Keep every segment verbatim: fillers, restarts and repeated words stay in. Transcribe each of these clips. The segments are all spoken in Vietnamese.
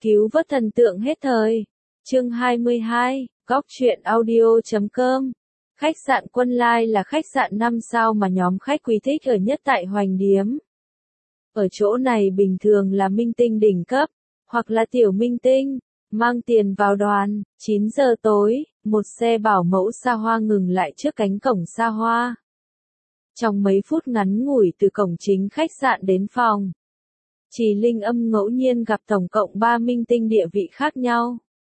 Cứu vớt thần tượng hết thời. Chương hai mươi hai, góc truyện audio chấm com. Khách sạn Quân Lai là khách sạn năm sao mà nhóm khách quý thích ở nhất tại Hoành Điếm. Ở chỗ này bình thường là minh tinh đỉnh cấp, hoặc là tiểu minh tinh, mang tiền vào đoàn. Chín giờ tối, một xe bảo mẫu xa hoa ngừng lại trước cánh cổng xa hoa. Trong mấy phút ngắn ngủi từ cổng chính khách sạn đến phòng, Trì Linh Âm ngẫu nhiên gặp tổng cộng ba minh tinh địa vị khác nhau.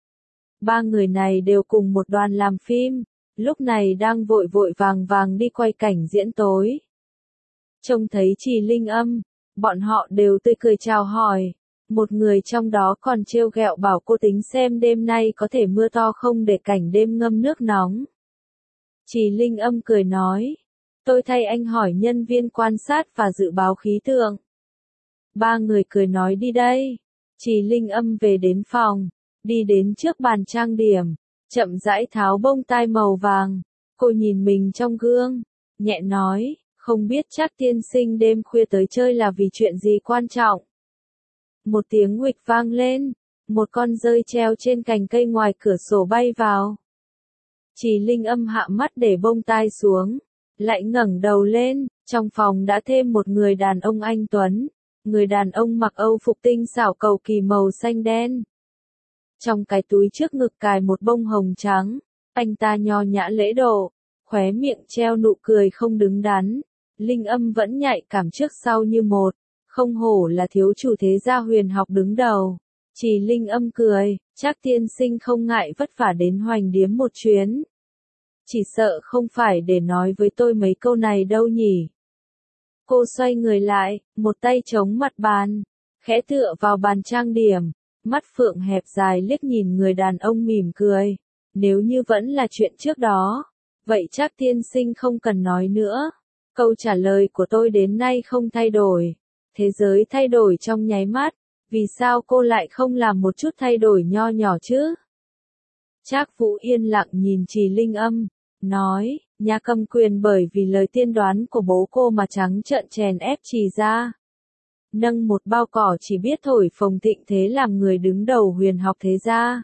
Ba người này đều cùng một đoàn làm phim, lúc này đang vội vội vàng vàng đi quay cảnh diễn tối. Trông thấy Trì Linh Âm, bọn họ đều tươi cười chào hỏi. Một người trong đó còn trêu ghẹo bảo cô tính xem đêm nay có thể mưa to không để cảnh đêm ngâm nước nóng. Trì Linh Âm cười nói, tôi thay anh hỏi nhân viên quan sát và dự báo khí tượng. Ba người cười nói đi đây. Trì Linh Âm về đến phòng, đi đến trước bàn trang điểm, chậm rãi tháo bông tai màu vàng. Cô nhìn mình trong gương, nhẹ nói, không biết Trác tiên sinh đêm khuya tới chơi là vì chuyện gì quan trọng. Một tiếng huỵch vang lên, một con dơi treo trên cành cây ngoài cửa sổ bay vào. Trì Linh Âm hạ mắt để bông tai xuống, lại ngẩng đầu lên, trong phòng đã thêm một người đàn ông anh tuấn. Người đàn ông mặc âu phục tinh xảo cầu kỳ màu xanh đen. Trong cái túi trước ngực cài một bông hồng trắng, anh ta nho nhã lễ độ, khóe miệng treo nụ cười không đứng đắn. Linh Âm vẫn nhạy cảm trước sau như một, không hổ là thiếu chủ thế gia huyền học đứng đầu. Trì Linh Âm cười, Trác tiên sinh không ngại vất vả đến Hoành Điếm một chuyến. Chỉ sợ không phải để nói với tôi mấy câu này đâu nhỉ. Cô xoay người lại, một tay chống mặt bàn, khẽ tựa vào bàn trang điểm, mắt phượng hẹp dài liếc nhìn người đàn ông mỉm cười. Nếu như vẫn là chuyện trước đó, vậy Trác tiên sinh không cần nói nữa. Câu trả lời của tôi đến nay không thay đổi. Thế giới thay đổi trong nháy mắt, vì sao cô lại không làm một chút thay đổi nho nhỏ chứ? Trác Vũ yên lặng nhìn Trì Linh Âm, nói, nhà cầm quyền bởi vì lời tiên đoán của bố cô mà trắng trợn chèn ép Trì gia. Nâng một bao cỏ chỉ biết thổi phồng thịnh thế làm người đứng đầu huyền học thế gia.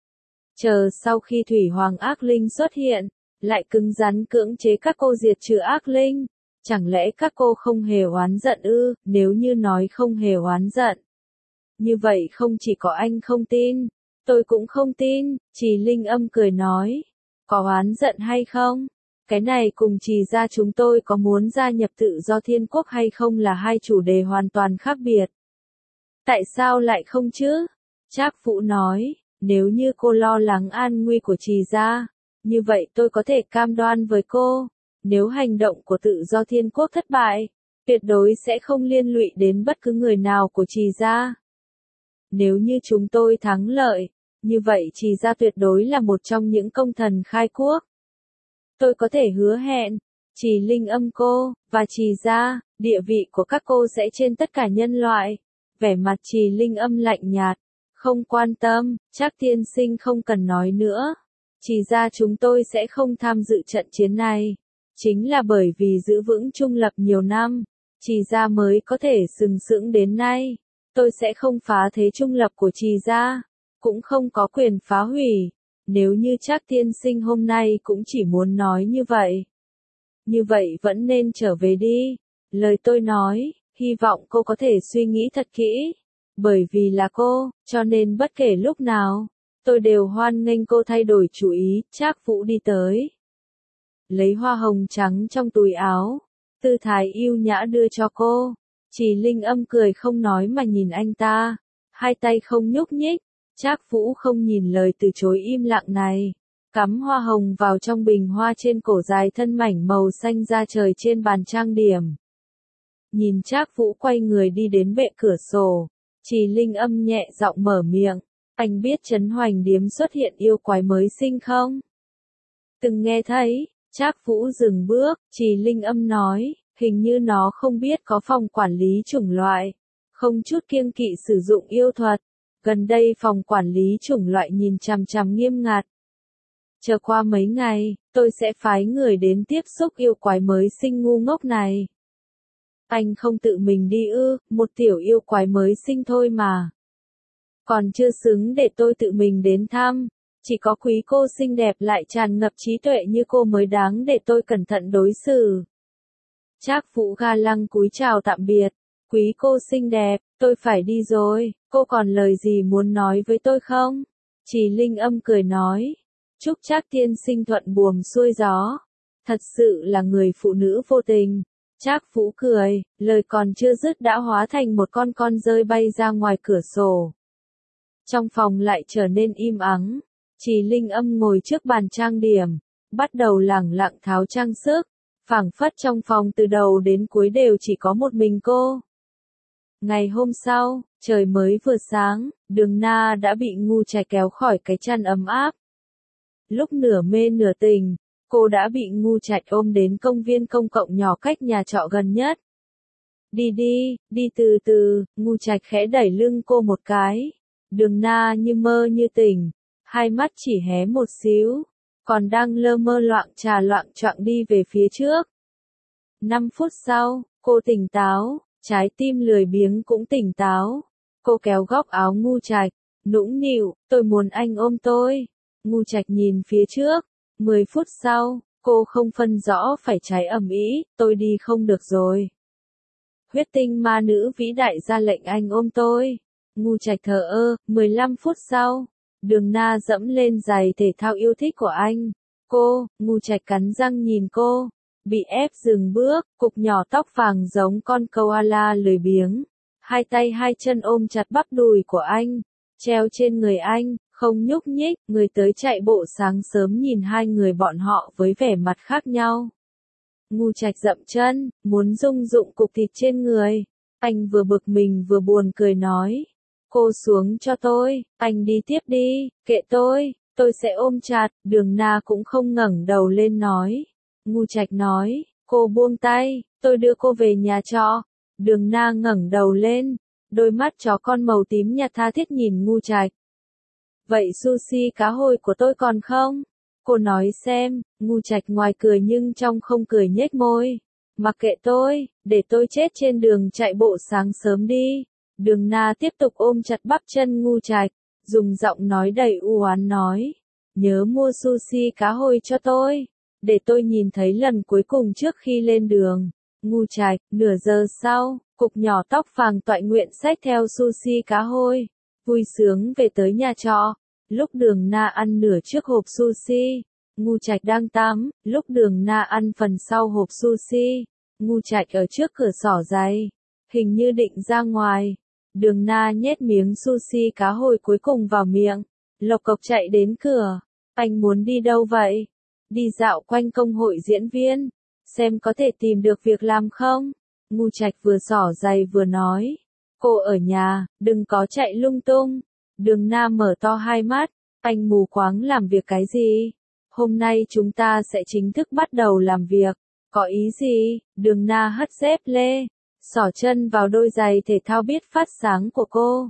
Chờ sau khi Thủy Hoàng ác linh xuất hiện, lại cứng rắn cưỡng chế các cô diệt trừ ác linh. Chẳng lẽ các cô không hề oán giận ư? Nếu như nói không hề oán giận, như vậy không chỉ có anh không tin, tôi cũng không tin. Trì Linh Âm cười nói, có oán giận hay không? Cái này cùng Trì gia chúng tôi có muốn gia nhập Tự do Thiên Quốc hay không là hai chủ đề hoàn toàn khác biệt. Tại sao lại không chứ? Trác Vũ nói, nếu như cô lo lắng an nguy của Trì gia, như vậy tôi có thể cam đoan với cô, nếu hành động của Tự do Thiên Quốc thất bại, tuyệt đối sẽ không liên lụy đến bất cứ người nào của Trì gia. Nếu như chúng tôi thắng lợi, như vậy Trì gia tuyệt đối là một trong những công thần khai quốc. Tôi có thể hứa hẹn, Trì Linh Âm cô, và Trì gia, địa vị của các cô sẽ trên tất cả nhân loại. Vẻ mặt Trì Linh Âm lạnh nhạt, không quan tâm, Trác tiên sinh không cần nói nữa. Trì gia chúng tôi sẽ không tham dự trận chiến này. Chính là bởi vì giữ vững trung lập nhiều năm, Trì gia mới có thể sừng sững đến nay. Tôi sẽ không phá thế trung lập của Trì gia, cũng không có quyền phá hủy. Nếu như Trác tiên sinh hôm nay cũng chỉ muốn nói như vậy, như vậy vẫn nên trở về đi. Lời tôi nói, hy vọng cô có thể suy nghĩ thật kỹ. Bởi vì là cô, cho nên bất kể lúc nào, tôi đều hoan nghênh cô thay đổi chủ ý. Trác Vũ đi tới, lấy hoa hồng trắng trong túi áo, tư thái yêu nhã đưa cho cô. Trì Linh Âm cười không nói mà nhìn anh ta, hai tay không nhúc nhích. Trác Vũ không nhìn lời từ chối im lặng này, cắm hoa hồng vào trong bình hoa trên cổ dài thân mảnh màu xanh da trời trên bàn trang điểm. Nhìn Trác Vũ quay người đi đến bệ cửa sổ, Trì Linh Âm nhẹ giọng mở miệng, anh biết Trấn Hoành Điếm xuất hiện yêu quái mới sinh không? Từng nghe thấy. Trác Vũ dừng bước, Trì Linh Âm nói, hình như nó không biết có phòng quản lý chủng loại, không chút kiêng kỵ sử dụng yêu thuật. Gần đây phòng quản lý chủng loại nhìn chằm chằm nghiêm ngặt. Chờ qua mấy ngày, tôi sẽ phái người đến tiếp xúc yêu quái mới sinh ngu ngốc này. Anh không tự mình đi ư, một tiểu yêu quái mới sinh thôi mà. còn chưa xứng để tôi tự mình đến thăm. Chỉ có quý cô xinh đẹp lại tràn ngập trí tuệ như cô mới đáng để tôi cẩn thận đối xử. Trác Vũ ga lăng cúi chào tạm biệt. Quý cô xinh đẹp, tôi phải đi rồi, cô còn lời gì muốn nói với tôi không? Trì Linh Âm cười nói. Chúc Trác tiên sinh thuận buồm xuôi gió. Thật sự là người phụ nữ vô tình. Trác Vũ cười, lời còn chưa dứt đã hóa thành một con con rơi bay ra ngoài cửa sổ. Trong phòng lại trở nên im ắng. Trì Linh Âm ngồi trước bàn trang điểm, bắt đầu lẳng lặng tháo trang sức, phảng phất trong phòng từ đầu đến cuối đều chỉ có một mình cô. Ngày hôm sau, trời mới vừa sáng, Đường Na đã bị Ngu Trạch kéo khỏi cái chăn ấm áp. Lúc nửa mê nửa tình, cô đã bị Ngu Trạch ôm đến công viên công cộng nhỏ cách nhà trọ gần nhất. Đi đi, đi từ từ, Ngu Trạch khẽ đẩy lưng cô một cái. Đường Na như mơ như tỉnh, hai mắt chỉ hé một xíu, còn đang lơ mơ loạng trà loạng choạng đi về phía trước. Năm phút sau, cô tỉnh táo, trái tim lười biếng cũng tỉnh táo. Cô kéo góc áo Ngu Trạch, nũng nịu, tôi muốn anh ôm tôi. Ngu Trạch nhìn phía trước. Mười phút sau, cô không phân rõ phải trái ầm ĩ, tôi đi không được rồi. Huyết tinh ma nữ vĩ đại ra lệnh anh ôm tôi. Ngu Trạch thờ ơ. Mười lăm phút sau, Đường Na dẫm lên giày thể thao yêu thích của anh. Cô, Ngu Trạch cắn răng nhìn cô, bị ép dừng bước, cục nhỏ tóc vàng giống con koala lười biếng. Hai tay hai chân ôm chặt bắp đùi của anh, treo trên người anh, không nhúc nhích. Người tới chạy bộ sáng sớm nhìn hai người bọn họ với vẻ mặt khác nhau. Ngu Trạch dậm chân, muốn rung dụng cục thịt trên người. Anh vừa bực mình vừa buồn cười nói. Cô xuống cho tôi, anh đi tiếp đi, kệ tôi, tôi sẽ ôm chặt. Đường Na cũng không ngẩng đầu lên nói. Ngu Trạch nói, cô buông tay, tôi đưa cô về nhà trọ. Đường Na ngẩng đầu lên, đôi mắt chó con màu tím nhạt tha thiết nhìn Ngu Trạch. Vậy sushi cá hồi của tôi còn không? Cô nói xem. Ngu Trạch ngoài cười nhưng trong không cười nhếch môi. Mặc kệ tôi, để tôi chết trên đường chạy bộ sáng sớm đi. Đường Na tiếp tục ôm chặt bắp chân Ngu Trạch, dùng giọng nói đầy u oán nói. Nhớ mua sushi cá hồi cho tôi, để tôi nhìn thấy lần cuối cùng trước khi lên đường. Ngu Trạch. Nửa giờ sau, cục nhỏ tóc vàng toại nguyện xách theo sushi cá hồi, vui sướng về tới nhà trọ. Lúc Đường Na ăn nửa chiếc hộp sushi, Ngu Trạch đang tắm. Lúc Đường Na ăn phần sau hộp sushi, Ngu Trạch ở trước cửa xỏ giày, hình như định ra ngoài. Đường Na nhét miếng sushi cá hồi cuối cùng vào miệng, lộc cộc chạy đến cửa. Anh muốn đi đâu vậy? Đi dạo quanh công hội diễn viên, xem có thể tìm được việc làm không? Ngu Trạch vừa xỏ giày vừa nói. Cô ở nhà, đừng có chạy lung tung. Đường Na mở to hai mắt, anh mù quáng làm việc cái gì? Hôm nay chúng ta sẽ chính thức bắt đầu làm việc. Có ý gì? Đường Na hất dép lê, xỏ chân vào đôi giày thể thao biết phát sáng của cô.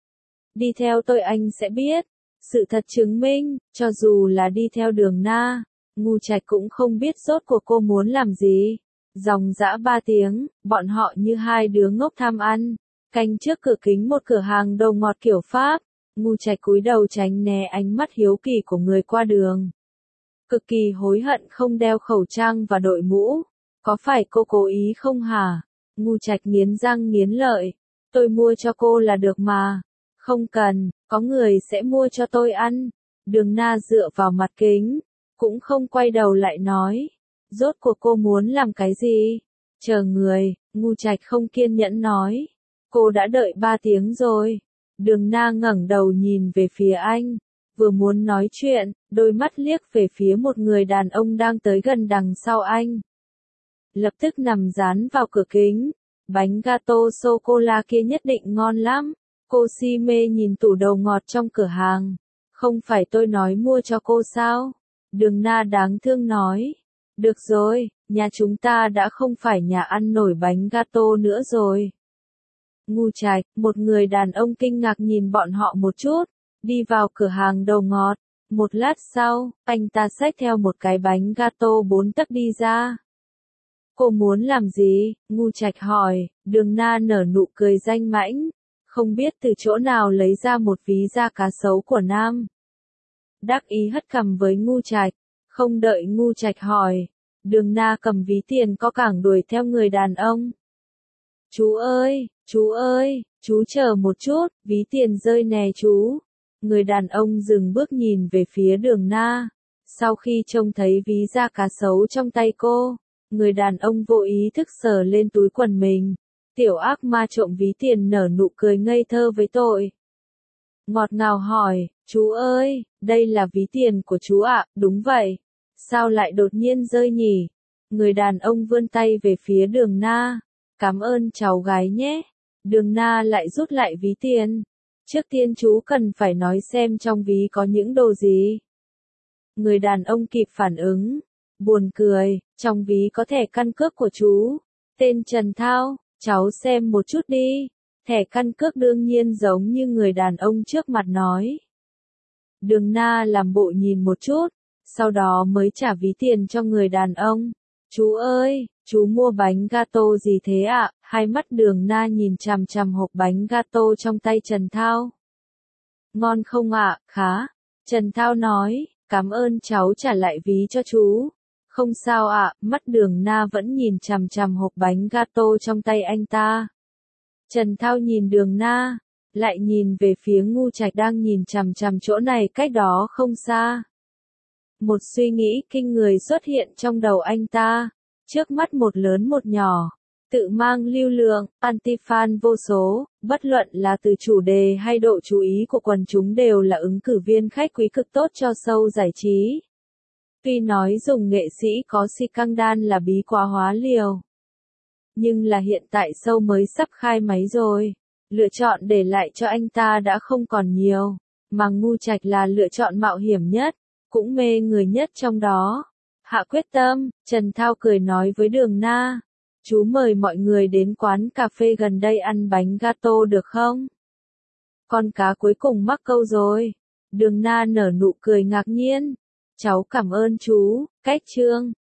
Đi theo tôi anh sẽ biết. Sự thật chứng minh, cho dù là đi theo Đường Na, Ngu Trạch cũng không biết rốt cuộc cô muốn làm gì. Dòng dã ba tiếng, bọn họ như hai đứa ngốc tham ăn, canh trước cửa kính một cửa hàng đồ ngọt kiểu Pháp. Ngu Trạch cúi đầu tránh né ánh mắt hiếu kỳ của người qua đường. Cực kỳ hối hận không đeo khẩu trang và đội mũ. Có phải cô cố ý không hả? Ngu Trạch nghiến răng nghiến lợi. Tôi mua cho cô là được mà. Không cần, có người sẽ mua cho tôi ăn. Đường Na dựa vào mặt kính, cũng không quay đầu lại nói. Rốt cuộc cô muốn làm cái gì? Chờ người. Ngu Trạch không kiên nhẫn nói. Cô đã đợi ba tiếng rồi. Đường Na ngẩng đầu nhìn về phía anh, vừa muốn nói chuyện, đôi mắt liếc về phía một người đàn ông đang tới gần đằng sau anh. Lập tức nằm dán vào cửa kính. Bánh gato sô-cô-la kia nhất định ngon lắm. Cô si mê nhìn tủ đồ ngọt trong cửa hàng. Không phải tôi nói mua cho cô sao? Đường Na đáng thương nói. Được rồi, nhà chúng ta đã không phải nhà ăn nổi bánh gato nữa rồi. Ngu Trạch, một người đàn ông kinh ngạc nhìn bọn họ một chút, đi vào cửa hàng đồ ngọt. Một lát sau, anh ta xách theo một cái bánh gato bốn tấc đi ra. Cô muốn làm gì? Ngu Trạch hỏi. Đường Na nở nụ cười danh mãnh. không biết từ chỗ nào lấy ra một ví da cá sấu của Nam. Đắc ý hất cằm với Ngu Trạch, không đợi Ngu Trạch hỏi, Đường Na cầm ví tiền có cẳng đuổi theo người đàn ông. Chú ơi, chú ơi, chú chờ một chút, ví tiền rơi nè chú. Người đàn ông dừng bước nhìn về phía Đường Na. Sau khi trông thấy ví da cá sấu trong tay cô, người đàn ông vô ý thức sờ lên túi quần mình. Tiểu ác ma trộm ví tiền nở nụ cười ngây thơ với tội. Ngọt ngào hỏi, chú ơi, đây là ví tiền của chú ạ, đúng vậy. Sao lại đột nhiên rơi nhỉ? Người đàn ông vươn tay về phía Đường Na. Cảm ơn cháu gái nhé. Đường Na lại rút lại ví tiền. Trước tiên chú cần phải nói xem trong ví có những đồ gì. Người đàn ông kịp phản ứng. Buồn cười, trong ví có thẻ căn cước của chú. Tên Trần Thao, cháu xem một chút đi. Thẻ căn cước đương nhiên giống như người đàn ông trước mặt nói. Đường Na làm bộ nhìn một chút, sau đó mới trả ví tiền cho người đàn ông. Chú ơi, chú mua bánh gato gì thế ạ? Hai mắt Đường Na nhìn chằm chằm hộp bánh gato trong tay Trần Thao. Ngon không ạ? Khá. Trần Thao nói, cảm ơn cháu trả lại ví cho chú. Không sao ạ, mắt Đường Na vẫn nhìn chằm chằm hộp bánh gato trong tay anh ta. Trần Thao nhìn Đường Na, lại nhìn về phía Ngu Trạch đang nhìn chằm chằm chỗ này cách đó không xa. Một suy nghĩ kinh người xuất hiện trong đầu anh ta, trước mắt một lớn một nhỏ, tự mang lưu lượng, anti-fan vô số, bất luận là từ chủ đề hay độ chú ý của quần chúng đều là ứng cử viên khách quý cực tốt cho show giải trí. Tuy nói dùng nghệ sĩ có si căng đan là bí quá hóa liều. Nhưng là hiện tại show mới sắp khai máy rồi. Lựa chọn để lại cho anh ta đã không còn nhiều. Mà Ngu Trạch là lựa chọn mạo hiểm nhất, cũng mê người nhất trong đó. Hạ quyết tâm, Trần Thao cười nói với Đường Na. Chú mời mọi người đến quán cà phê gần đây ăn bánh gato được không? Con cá cuối cùng mắc câu rồi. Đường Na nở nụ cười ngạc nhiên. Cháu cảm ơn chú, cách chương.